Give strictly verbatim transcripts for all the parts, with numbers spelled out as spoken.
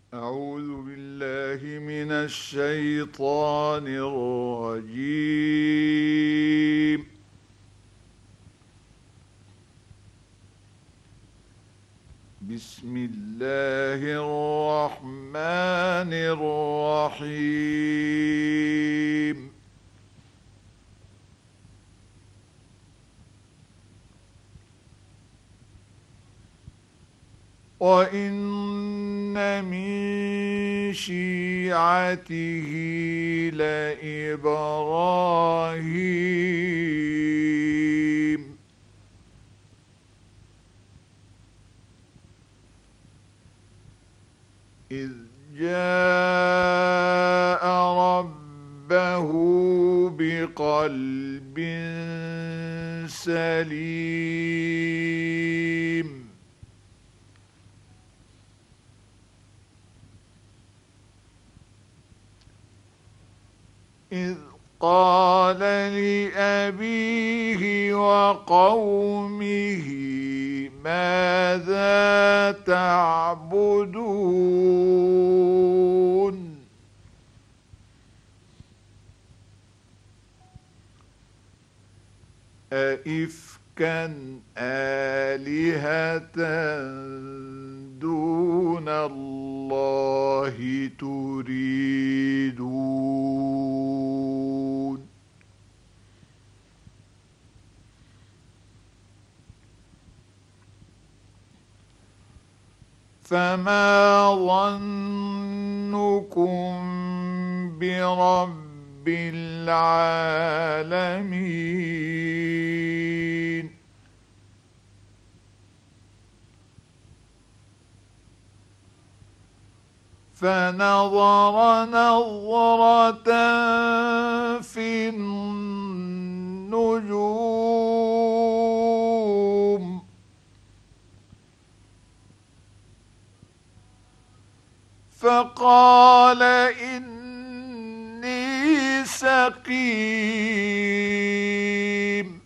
أعوذ بالله من الشيطان الرجيم. بسم الله الرحمن الرحيم. وإن من شيعته لإبراهيم إذ جاء ربه بقلب سليم إذ قال لأبيه وقومه ماذا تعبدون أئفكا آلهة دون الله تريدون فما ظنكم برب العالمين فنظر نظرة في النجوم فقال إني سقيم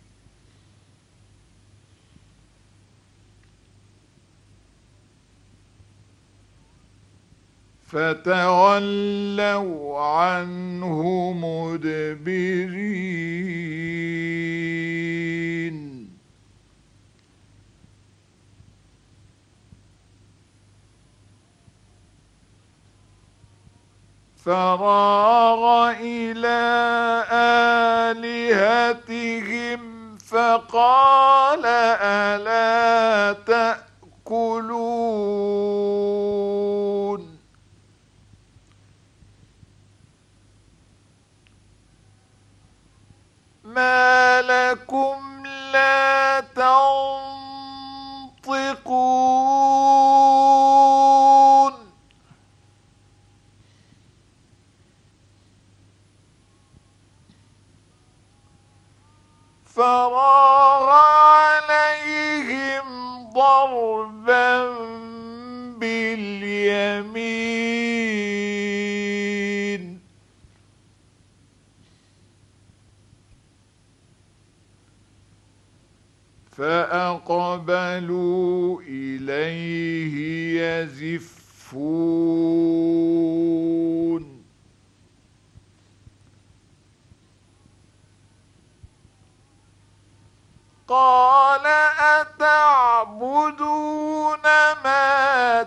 فتولوا عنه مدبرين فراغ إلى آلهتهم فقال ألا تأكلون ما لكم لا تنطقون فراغ عليهم ضربا باليمين فأقبلوا إليه يزفون قال أتعبدون ما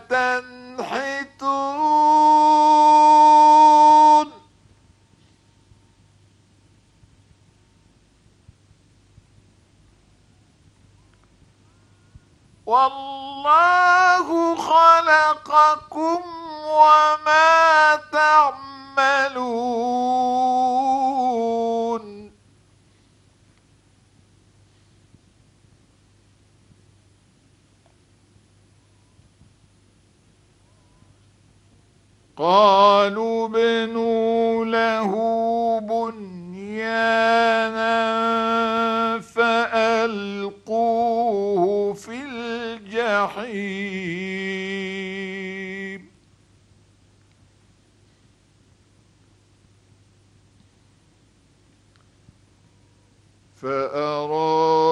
تنحتون والله خلقكم وما تعملون قالوا ابنوا له بنيانا فألقوه في الجحيم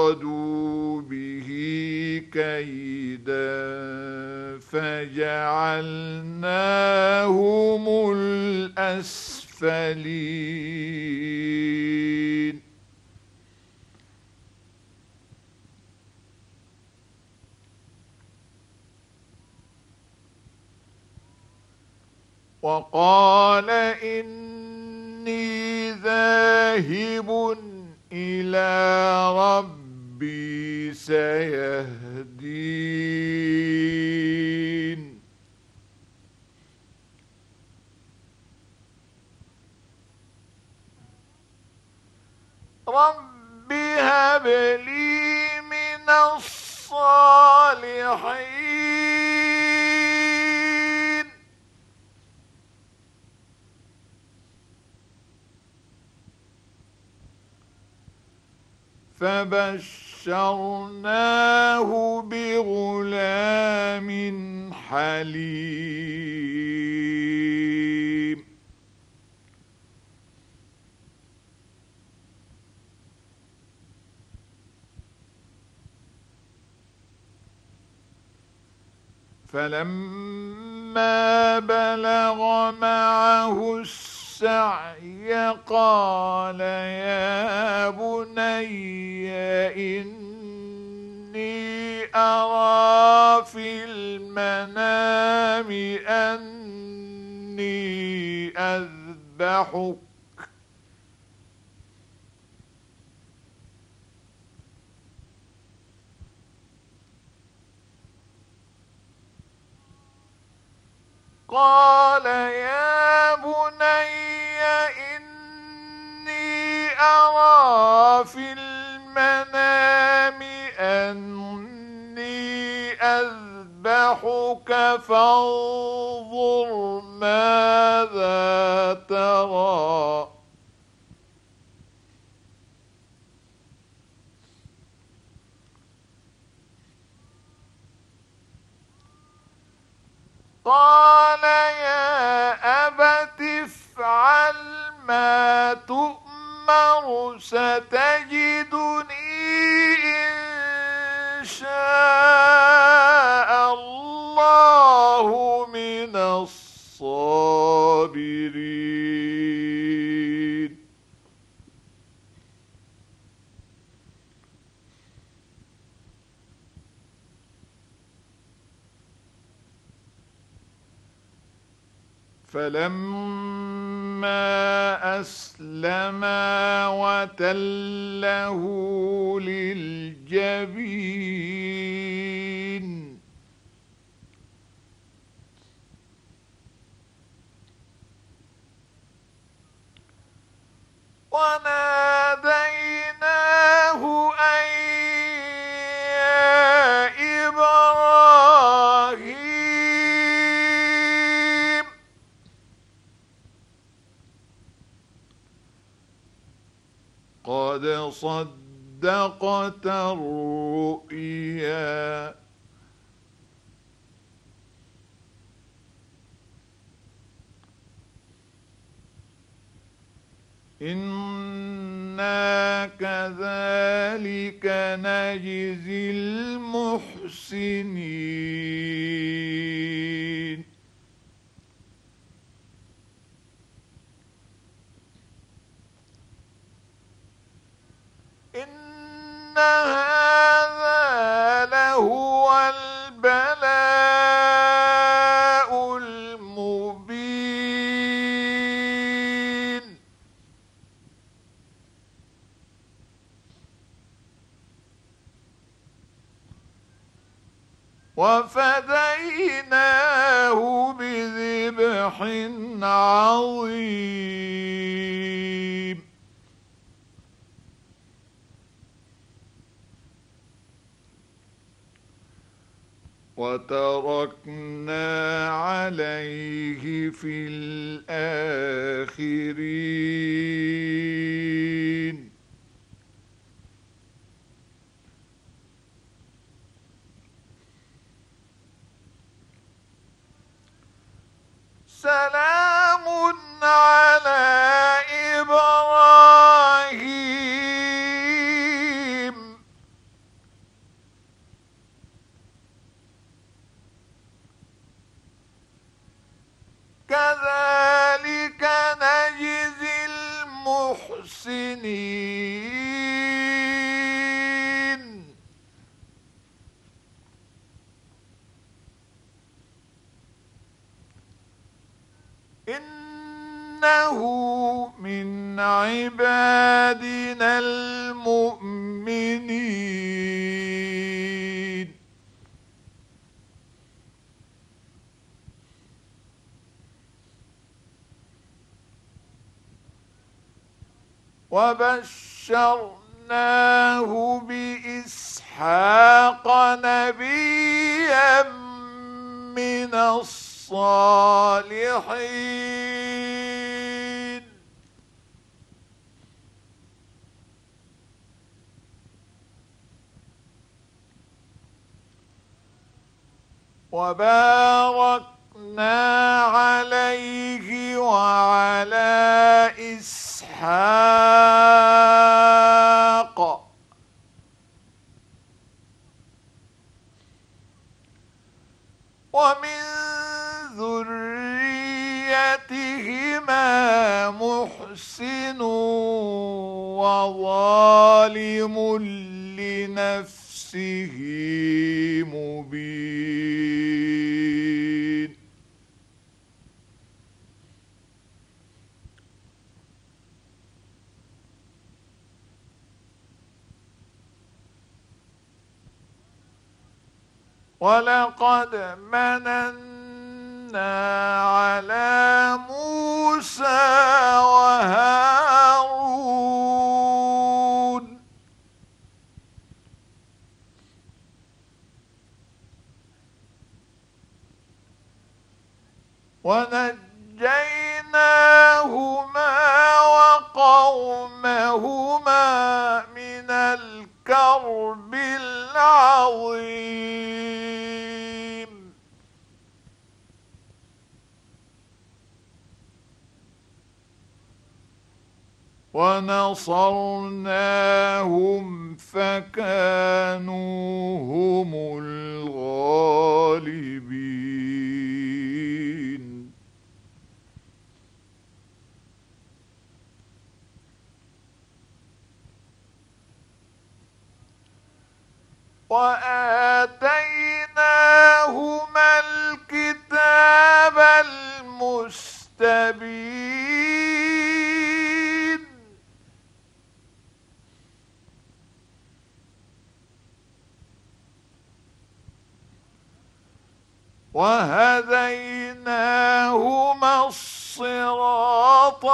فأرادوا به كيدا فجعلناهم فجعلناهم الأسفلين وقال إني ذاهب إلى ربي سيهدين رب هب لي من الصالحين فبشرناه بغلام حليم فلما بلغ معه السعي قال يا بني إني أرى في المنام أني أذبحك قال يا بني إني أرى في المنام أني أذبحك فانظر ماذا ترى قال يا أبت افعل ما تؤمر ستجدني إن شاء الله من الصابرين فلما أسلما وتله للجبين وناديناه أن يا إبراهيم قد صدقت الرؤيا إنا كذلك نجزي المحسنين إن هذا لهو البلاء المبين وفديناه بذبح عظيم وتركنا عليه في الآخرين سلام على إبراهيم كذلك نجزي المحسنين إنه من عبادنا المؤمنين وبشرناه بإسحاق نبيا من الصالحين وباركنا عليه وعلى إسحاق ومن ذريتهما محسن وظالم لنفسه مبين ولقد مننا على موسى وهارون ونجيناهما وقومهما من الكرب العظيم ونصرناهم فكانوا هم الغالبين وآتيناهما الكتاب المستبين وهديناهما الصراط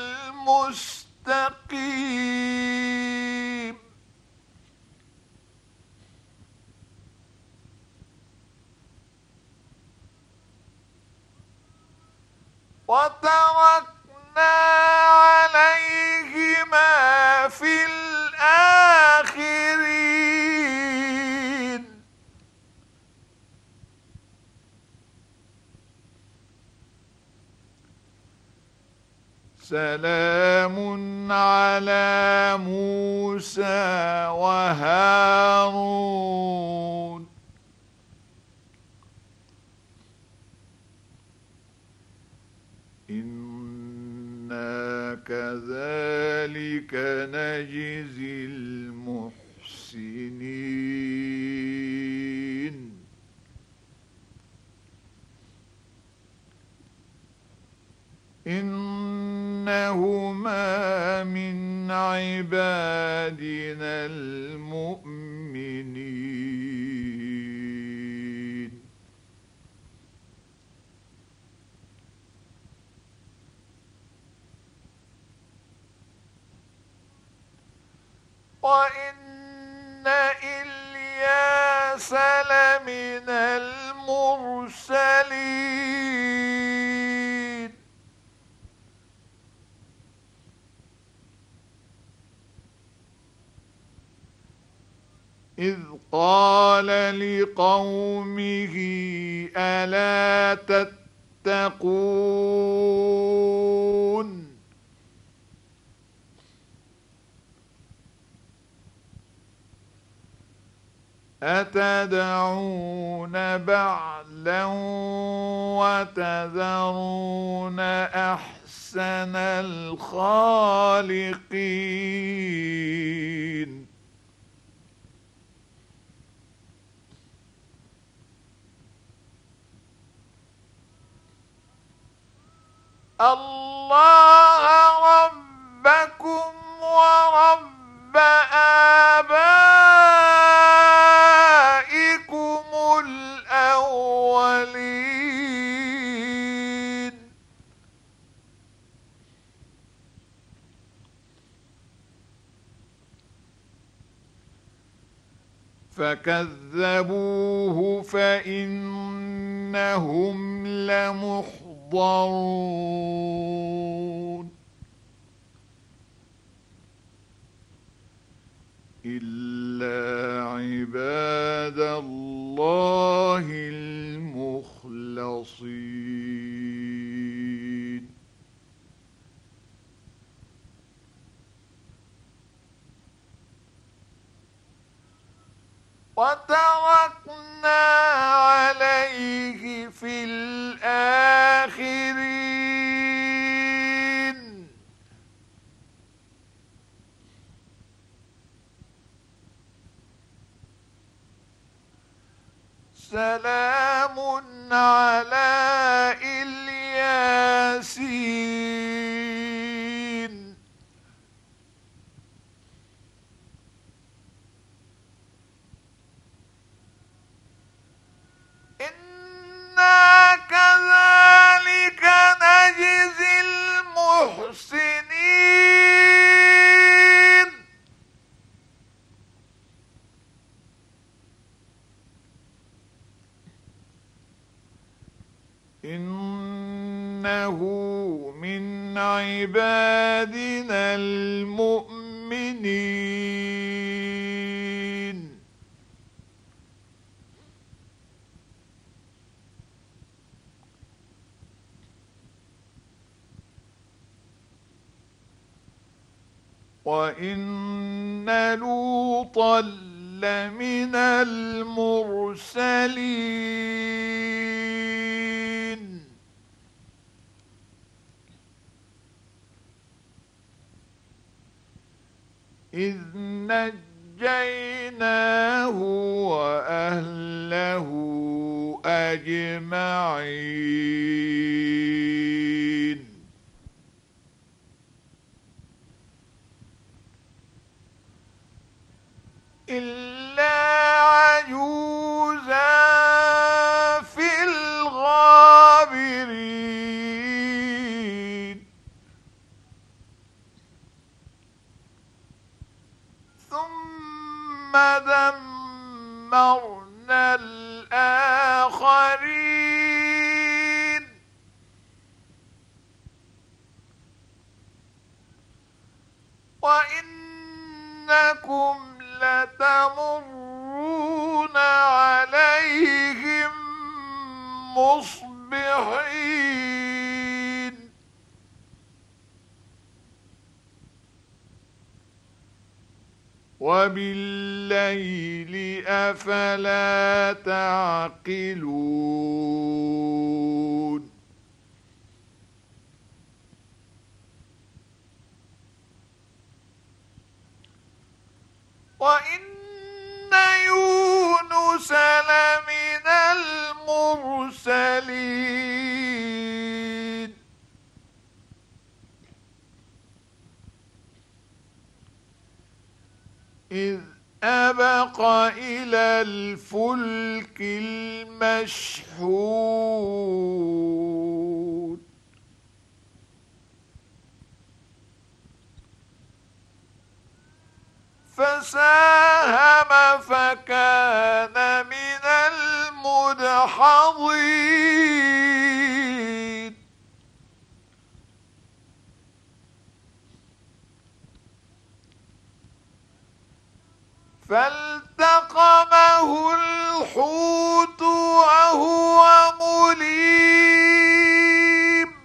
المستقيم وتركنا عليهما في الآخرين سلام على موسى وهارون إنا كذلك نجزي المحسنين إنهما من عبادنا المؤمنين وإن إلياس لمن المرسلين إذ قال لقومه ألا تتقون أتدعون بعلا وتذرون أحسن الخالقين الله ربكم ورب آبائكم الأولين فكذبوه فإنهم لمحضرون إلا عباد الله المخلصين وتركنا عليه في الآخرين سلام على الياسين إنا كذلك نجزي المحسنين إنه من عبادنا المؤمنين وإن لوطا لمن المرسلين إذ نجيناه وأهله أجمعين إلا عجوزا في الغابرين ثم دمرنا الآخرين وإنكم لتمرون عليهم مصبحين وبالليل أفلا تعقلون وإن يونس لمن المرسلين إذ أبق إلى الفلك المشحون فساهم فكان من المدحضين فالتقمه الحوت وهو مليم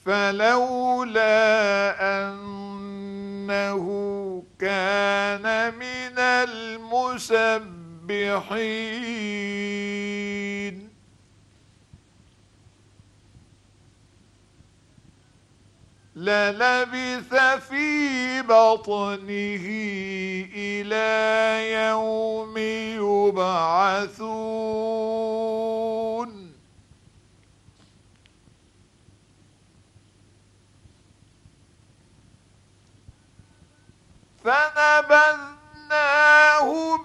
فلولا أنه كان من المسبحين للبث في بطنه إلى يوم يبعثون فنبذناه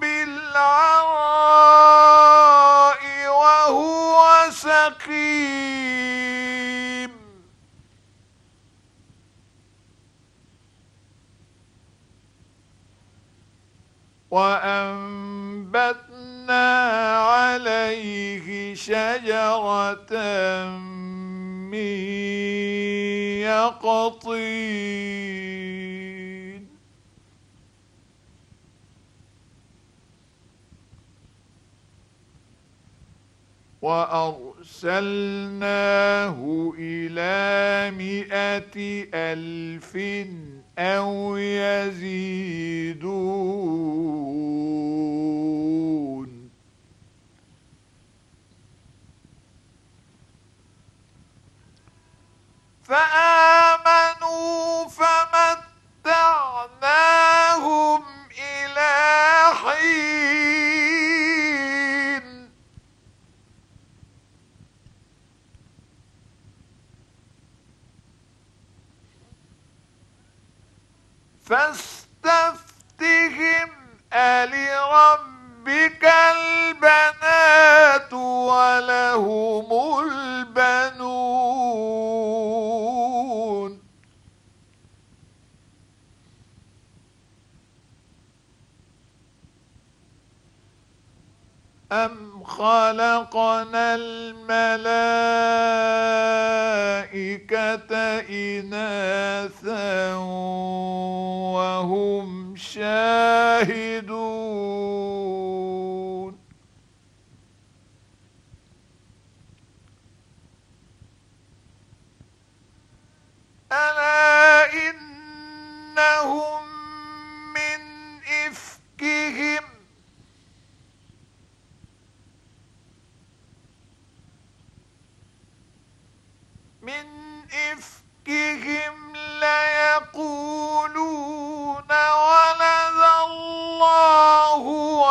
بالعراء وهو سقيم وأنبتنا عليه شجرة من يقطين وأرسلناه إلى مائة ألف أو يزيدون فآمنوا فمتعناهم إلى حين فاستفتهم ألربك البنات ولهم البنون أم خلقنا الملائكة إناثا وهم شاهدون ألا إنهم من إفكهم من إفكهم ليقولون ولد الله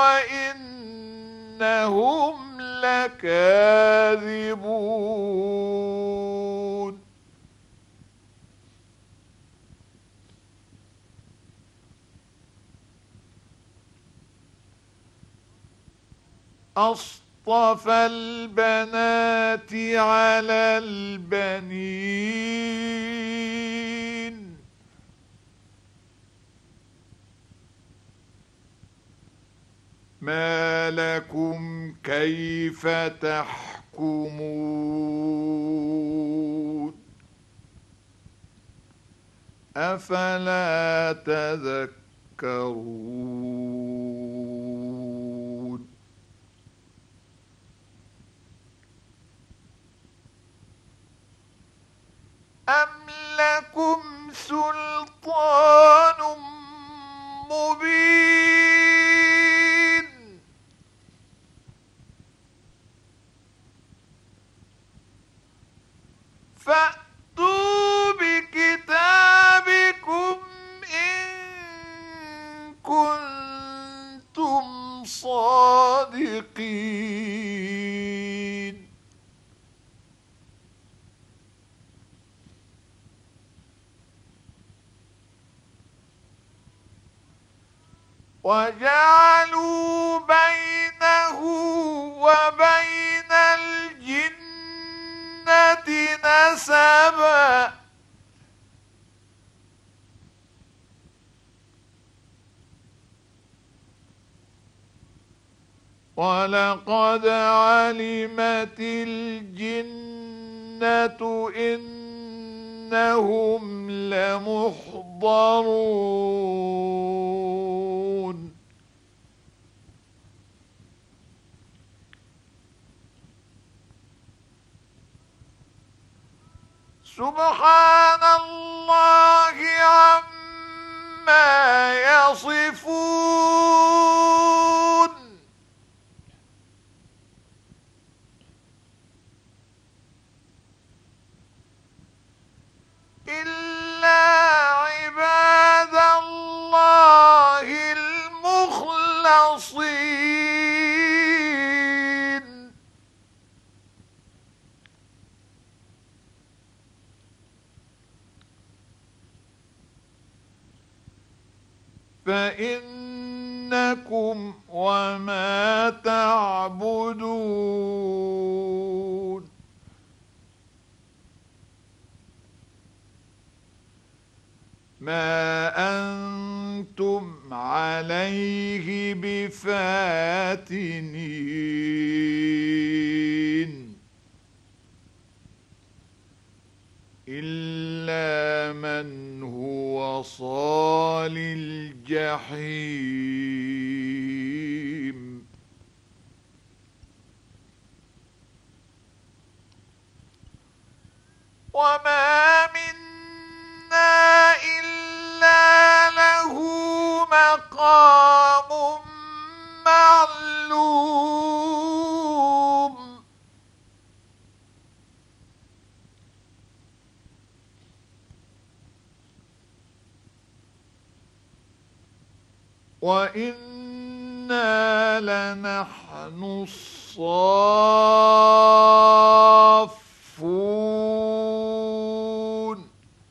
وإنهم لكاذبون أصطفى البنات على البنين ما لكم كيف تحكمون أفلا تذكرون أم لكم سلطان مبين فأتوا بكتابكم إن كنتم صادقين وجعلوا بينه وبين الجنة نسبا ولقد علمت الجنة إنهم لمحضرون سبحان الله عما يصفون إلا عباد الله المخلصين فإنكم وما تعبدون ما أنتم عليه بفاتنين إلا من هو صال الجحيم وما منا إلا له مقام معلوم وإنا لنحن الصافون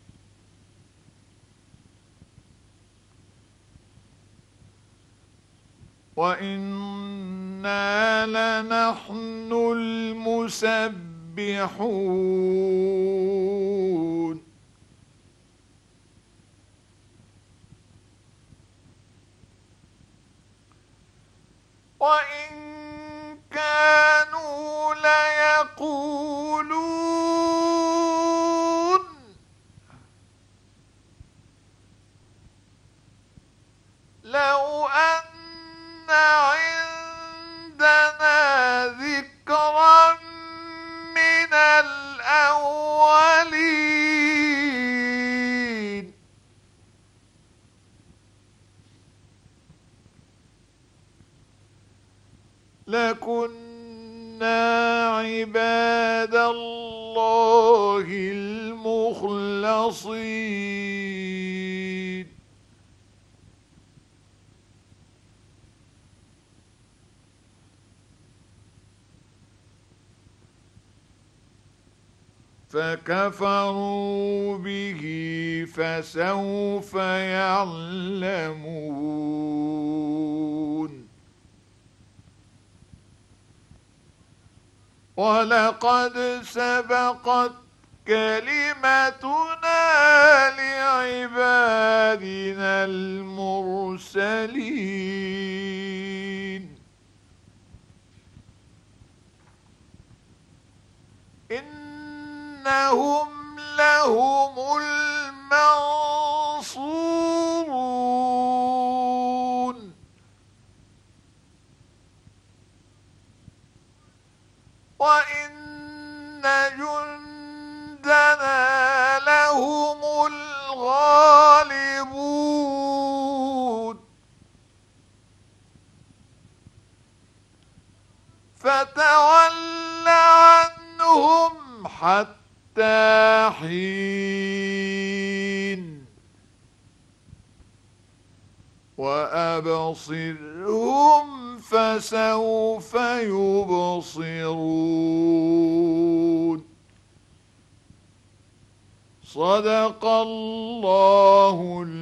وإنا لنحن المسبحون وإن كانوا ليقولون لو أن عندنا ذكرا من الأولين لكنا عباد الله المخلصين فكفروا به فسوف يعلمون ولقد سبقت كلمتنا لعبادنا المرسلين إنهم لهم المنصورون وإن جندنا لهم الغالبون فتول عنهم حتى حين وأبصرهم فسوف يبصرون صدق الله